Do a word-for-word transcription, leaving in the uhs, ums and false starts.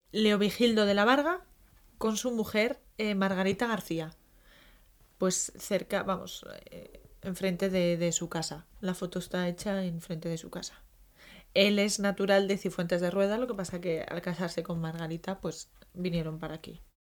Leovigildo de la Varga con su mujer eh, Margarita García. Pues cerca, vamos, eh, enfrente de, de su casa. La foto está hecha enfrente de su casa. Él es natural de Cifuentes de Rueda, lo que pasa que al casarse con Margarita, pues vinieron para aquí.